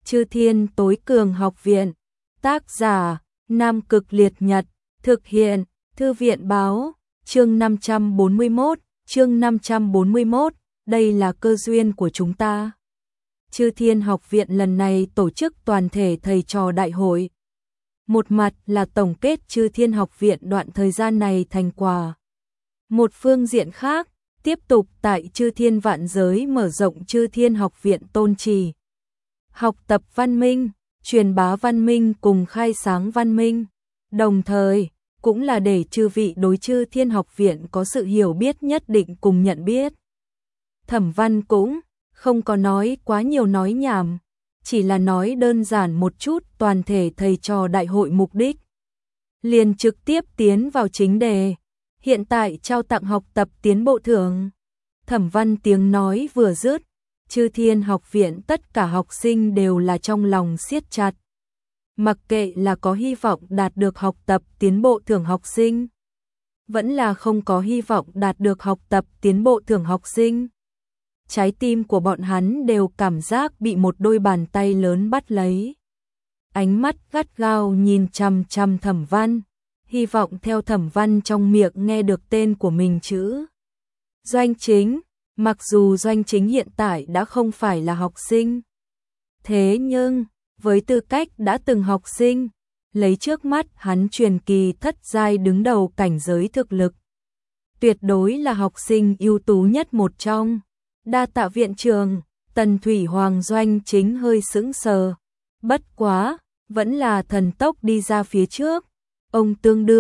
Chư Thiên Tối Cường Học Viện. Tác giả: Nam Cực Liệt Nhật. Thực hiện: Thư viện báo. Chương 541. Chương 541. Đây là cơ duyên của chúng ta. Chư Thiên Học Viện lần này tổ chức toàn thể thầy trò đại hội. Một mặt là tổng kết Chư Thiên Học Viện đoạn thời gian này thành quả. Một phương diện khác, tiếp tục tại Chư Thiên Vạn Giới mở rộng Chư Thiên Học Viện tôn trì. Học tập văn minh, truyền bá văn minh cùng khai sáng văn minh. Đồng thời, cũng là để chư vị đối Chư Thiên Học Viện có sự hiểu biết nhất định cùng nhận biết. Thẩm Văn cũng không có nói quá nhiều nói nhảm, chỉ là nói đơn giản một chút toàn thể thầy trò đại hội mục đích. Liền trực tiếp tiến vào chính đề, hiện tại trao tặng học tập tiến bộ thưởng. Thẩm Văn tiếng nói vừa dứt, Chư Thiên Học Viện tất cả học sinh đều là trong lòng siết chặt. Mặc kệ là có hy vọng đạt được học tập tiến bộ thưởng học sinh, vẫn là không có hy vọng đạt được học tập tiến bộ thưởng học sinh. Trái tim của bọn hắn đều cảm giác bị một đôi bàn tay lớn bắt lấy. Ánh mắt gắt gao nhìn chằm chằm Thẩm Văn, hy vọng theo Thẩm Văn trong miệng nghe được tên của mình chữ. Doanh Chính, mặc dù Doanh Chính hiện tại đã không phải là học sinh. Thế nhưng, với tư cách đã từng học sinh, lấy trước mắt hắn truyền kỳ thất giai đứng đầu cảnh giới thực lực. Tuyệt đối là học sinh ưu tú nhất một trong. Đa tạ viện trường. Tần Thủy Hoàng Doanh Chính hơi sững sờ. Bất quá, vẫn là thần tốc đi ra phía trước. Ông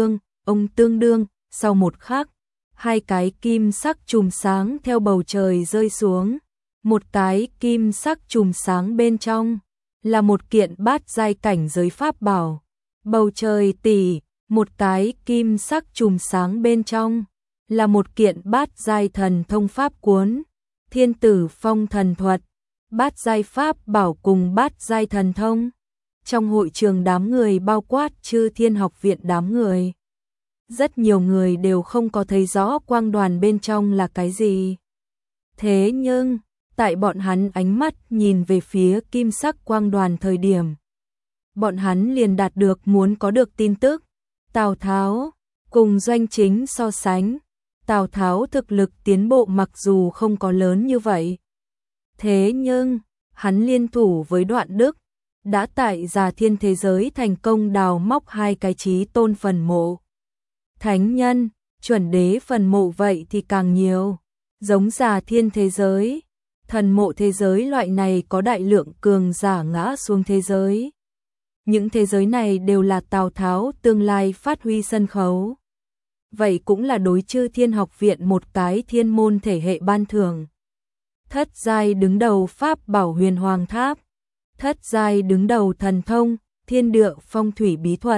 tương đương, sau một khắc, hai cái kim sắc chùm sáng theo bầu trời rơi xuống. Một cái kim sắc chùm sáng bên trong là một kiện bát giai cảnh giới pháp bảo. Bầu trời tỷ, một cái kim sắc chùm sáng bên trong là một kiện bát giai thần thông pháp cuốn. Thiên Tử Phong thần thuật, bát giai pháp bảo cùng bát giai thần thông. Trong hội trường đám người bao quát Chư Thiên Học Viện đám người. Rất nhiều người đều không có thấy rõ quang đoàn bên trong là cái gì. Thế nhưng, tại bọn hắn ánh mắt nhìn về phía kim sắc quang đoàn thời điểm, bọn hắn liền đạt được muốn có được tin tức. Tào Tháo cùng Doanh Chính so sánh, Tào Tháo thực lực tiến bộ mặc dù không có lớn như vậy. Thế nhưng, hắn liên thủ với Đoạn Đức, đã tại Già Thiên thế giới thành công đào móc hai cái chí tôn phần mộ. Thánh nhân, chuẩn đế phần mộ vậy thì càng nhiều. Giống Già Thiên thế giới, thần mộ thế giới loại này có đại lượng cường giả ngã xuống thế giới. Những thế giới này đều là Tào Tháo tương lai phát huy sân khấu. Vậy cũng là đối Chư Thiên Học Viện một cái thiên môn thể hệ ban thưởng. Thất giai đứng đầu pháp bảo Huyền Hoàng Tháp. Thất giai đứng đầu thần thông, thiên địa phong thủy bí thuật.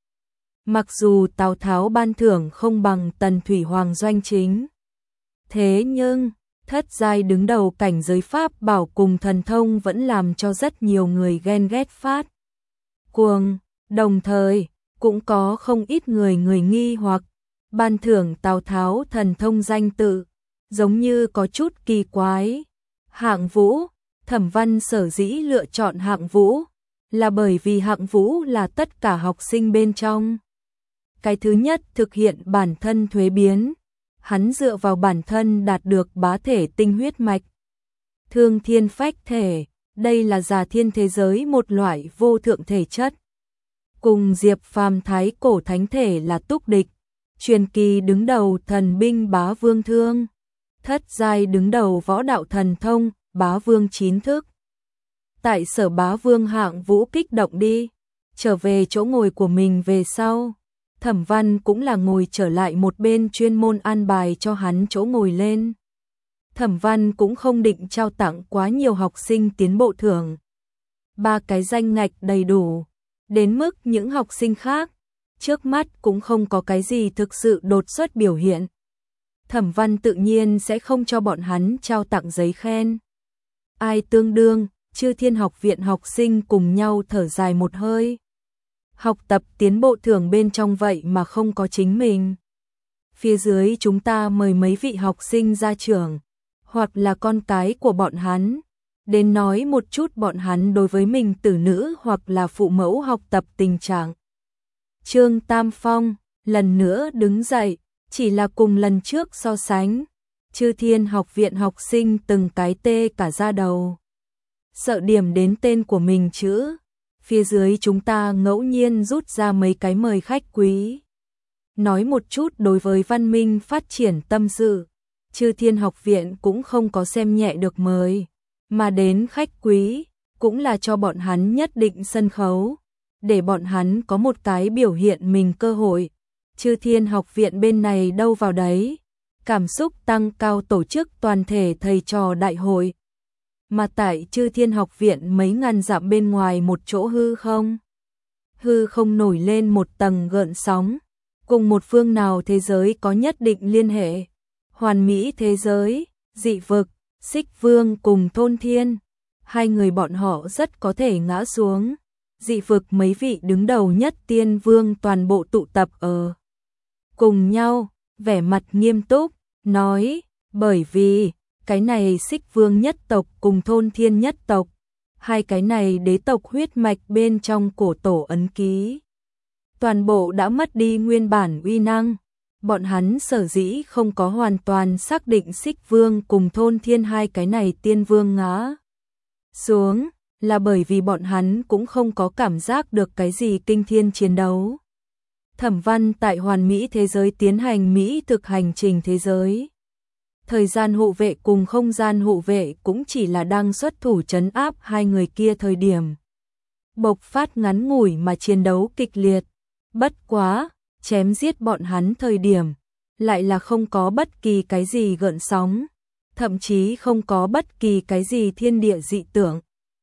Mặc dù Tào Tháo ban thưởng không bằng Tần Thủy Hoàng Doanh Chính. Thế nhưng, thất giai đứng đầu cảnh giới pháp bảo cùng thần thông vẫn làm cho rất nhiều người ghen ghét phát cuồng. Đồng thời, cũng có không ít người nghi hoặc, ban thưởng Tào Tháo thần thông danh tự, giống như có chút kỳ quái. Hạng Vũ, Thẩm Văn sở dĩ lựa chọn Hạng Vũ, là bởi vì Hạng Vũ là tất cả học sinh bên trong cái thứ nhất thực hiện bản thân thuế biến. Hắn dựa vào bản thân đạt được bá thể tinh huyết mạch. Thương thiên phách thể, đây là Già Thiên thế giới một loại vô thượng thể chất. Cùng Diệp Phàm thái cổ thánh thể là túc địch. Truyền kỳ đứng đầu thần binh Bá Vương Thương. Thất giai đứng đầu võ đạo thần thông, Bá Vương Chín Thức. Tại Sở Bá Vương Hạng Vũ kích động đi, trở về chỗ ngồi của mình về sau. Thẩm Văn cũng là ngồi trở lại một bên chuyên môn an bài cho hắn chỗ ngồi lên. Thẩm Văn cũng không định trao tặng quá nhiều học sinh tiến bộ thưởng. 3 cái danh ngạch đầy đủ, đến mức những học sinh khác, trước mắt cũng không có cái gì thực sự đột xuất biểu hiện. Thẩm Văn tự nhiên sẽ không cho bọn hắn trao tặng giấy khen. Ai tương đương, Chư Thiên Học Viện học sinh cùng nhau thở dài một hơi. Học tập tiến bộ thưởng bên trong vậy mà không có chính mình. Phía dưới chúng ta mời mấy vị học sinh ra trường, hoặc là con cái của bọn hắn, đến nói một chút bọn hắn đối với mình tử nữ hoặc là phụ mẫu học tập tình trạng. Trương Tam Phong lần nữa đứng dậy, chỉ là cùng lần trước so sánh, Chư Thiên Học viện học sinh từng cái tê cả da đầu. Sợ điểm đến tên của mình chữ, phía dưới chúng ta ngẫu nhiên rút ra mấy cái mời khách quý. Nói một chút đối với văn minh phát triển tâm sự, Chư Thiên Học viện cũng không có xem nhẹ được mời, mà đến khách quý, cũng là cho bọn hắn nhất định sân khấu, để bọn hắn có một cái biểu hiện mình cơ hội. Chư Thiên Học viện bên này đâu vào đấy, cảm xúc tăng cao tổ chức toàn thể thầy trò đại hội. Mà tại Chư Thiên Học viện mấy ngàn dặm bên ngoài một chỗ hư không nổi lên một tầng gợn sóng, cùng một phương nào thế giới có nhất định liên hệ. Hoàn mỹ thế giới, dị vực, Xích Vương cùng Thôn Thiên, hai người bọn họ rất có thể ngã xuống. Dị vực mấy vị đứng đầu nhất tiên vương toàn bộ tụ tập ở cùng nhau, vẻ mặt nghiêm túc, nói, bởi vì cái này Xích Vương nhất tộc cùng Thôn Thiên nhất tộc, hai cái này đế tộc huyết mạch bên trong cổ tổ ấn ký, toàn bộ đã mất đi nguyên bản uy năng. Bọn hắn sở dĩ không có hoàn toàn xác định Xích Vương cùng Thôn Thiên hai cái này tiên vương ngã xuống, là bởi vì bọn hắn cũng không có cảm giác được cái gì kinh thiên chiến đấu. Thẩm Văn tại hoàn mỹ thế giới tiến hành mỹ thực hành trình thế giới. Thời gian hộ vệ cùng không gian hộ vệ cũng chỉ là đang xuất thủ trấn áp hai người kia thời điểm. Bộc phát ngắn ngủi mà chiến đấu kịch liệt. Bất quá, chém giết bọn hắn thời điểm, lại là không có bất kỳ cái gì gợn sóng, thậm chí không có bất kỳ cái gì thiên địa dị tượng.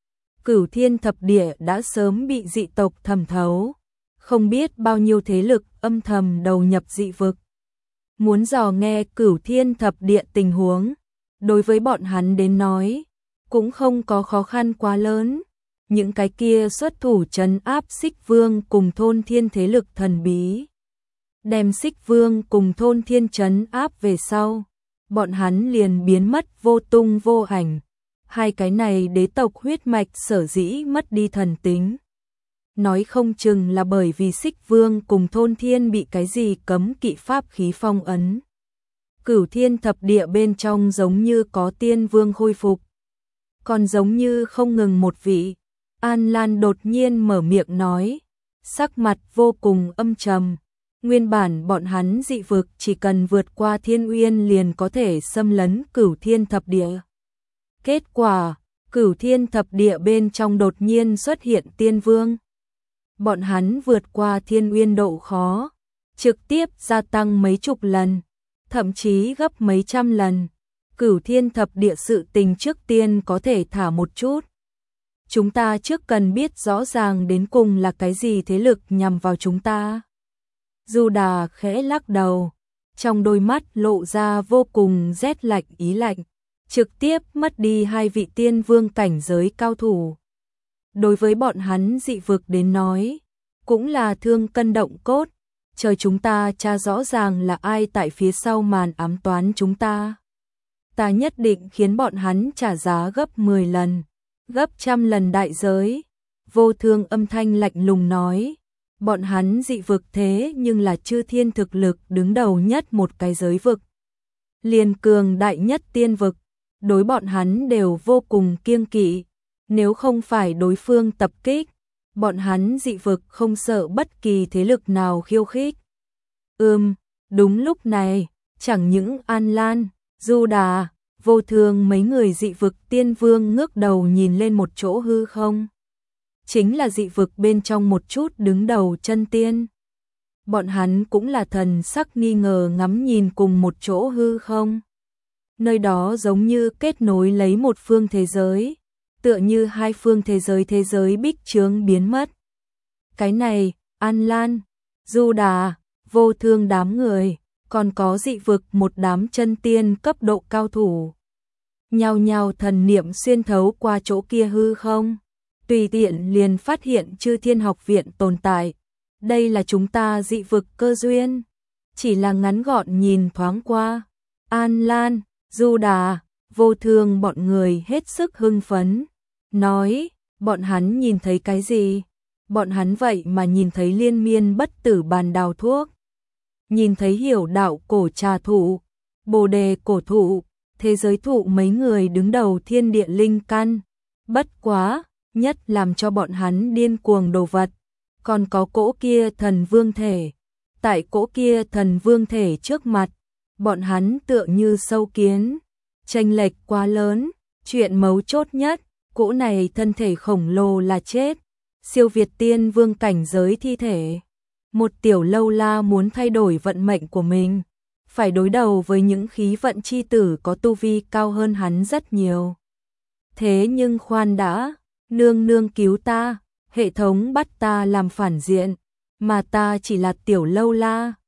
Cửu Thiên Thập Địa đã sớm bị dị tộc thẩm thấu, không biết bao nhiêu thế lực âm thầm đầu nhập dị vực. Muốn dò nghe Cửu Thiên Thập Địa tình huống, đối với bọn hắn đến nói, cũng không có khó khăn quá lớn. Những cái kia xuất thủ trấn áp Xích Vương cùng Thôn Thiên thế lực thần bí, đem Xích Vương cùng Thôn Thiên trấn áp về sau, bọn hắn liền biến mất vô tung vô ảnh. Hai cái này đế tộc huyết mạch sở dĩ mất đi thần tính, nói không chừng là bởi vì Xích Vương cùng Thôn Thiên bị cái gì cấm kỵ pháp khí phong ấn. Cửu Thiên Thập Địa bên trong giống như có tiên vương khôi phục, còn giống như không ngừng một vị. An Lan đột nhiên mở miệng nói, sắc mặt vô cùng âm trầm. Nguyên bản bọn hắn dị vực chỉ cần vượt qua Thiên Uyên liền có thể xâm lấn Cửu Thiên Thập Địa. Kết quả, Cửu Thiên Thập Địa bên trong đột nhiên xuất hiện tiên vương. Bọn hắn vượt qua Thiên Uyên độ khó, trực tiếp gia tăng mấy chục lần, thậm chí gấp mấy trăm lần. Cửu Thiên Thập Địa sự tình trước tiên có thể thả một chút. Chúng ta trước cần biết rõ ràng đến cùng là cái gì thế lực nhằm vào chúng ta. Du Đà khẽ lắc đầu, trong đôi mắt lộ ra vô cùng rét lạnh ý lạnh, trực tiếp mất đi hai vị tiên vương cảnh giới cao thủ. Đối với bọn hắn dị vực đến nói, cũng là thương cân động cốt, chờ chúng ta tra rõ ràng là ai tại phía sau màn ám toán chúng ta. Ta nhất định khiến bọn hắn trả giá gấp 10 lần, gấp trăm lần đại giới. Vô Thương âm thanh lạnh lùng nói, bọn hắn dị vực thế nhưng là chư thiên thực lực đứng đầu nhất một cái giới vực. Liền cường đại nhất tiên vực, đối bọn hắn đều vô cùng kiêng kỵ, nếu không phải đối phương tập kích, bọn hắn dị vực không sợ bất kỳ thế lực nào khiêu khích. Đúng lúc này, chẳng những An Lan, Du Đà, Vô Thương mấy người dị vực tiên vương ngước đầu nhìn lên một chỗ hư không. Chính là dị vực bên trong một chút đứng đầu chân tiên. Bọn hắn cũng là thần sắc nghi ngờ ngắm nhìn cùng một chỗ hư không. Nơi đó giống như kết nối lấy một phương thế giới, tựa như hai phương thế giới bích chướng biến mất. Cái này, An Lan, Du Đà, Vô Thương đám người, còn có dị vực một đám chân tiên cấp độ cao thủ. Nhao nhao thần niệm xuyên thấu qua chỗ kia hư không, tùy tiện liền phát hiện Chư Thiên Học viện tồn tại. Đây là chúng ta dị vực cơ duyên. Chỉ là ngắn gọn nhìn thoáng qua, An Lan, Du Đà, Vô Thương bọn người hết sức hưng phấn, nói, bọn hắn nhìn thấy cái gì? Bọn hắn vậy mà nhìn thấy liên miên bất tử bàn đào thuốc, nhìn thấy hiểu đạo cổ trà thụ, bồ đề cổ thụ, thế giới thụ mấy người đứng đầu thiên địa linh căn. Bất quá, nhất làm cho bọn hắn điên cuồng đồ vật, còn có cỗ kia thần vương thể. Tại cỗ kia thần vương thể trước mặt, bọn hắn tựa như sâu kiến, chênh lệch quá lớn, chuyện mấu chốt nhất, cỗ này thân thể khổng lồ là chết, siêu việt tiên vương cảnh giới thi thể. Một tiểu lâu la muốn thay đổi vận mệnh của mình, phải đối đầu với những khí vận chi tử có tu vi cao hơn hắn rất nhiều. Thế nhưng khoan đã, nương nương cứu ta, hệ thống bắt ta làm phản diện, mà ta chỉ là tiểu lâu la,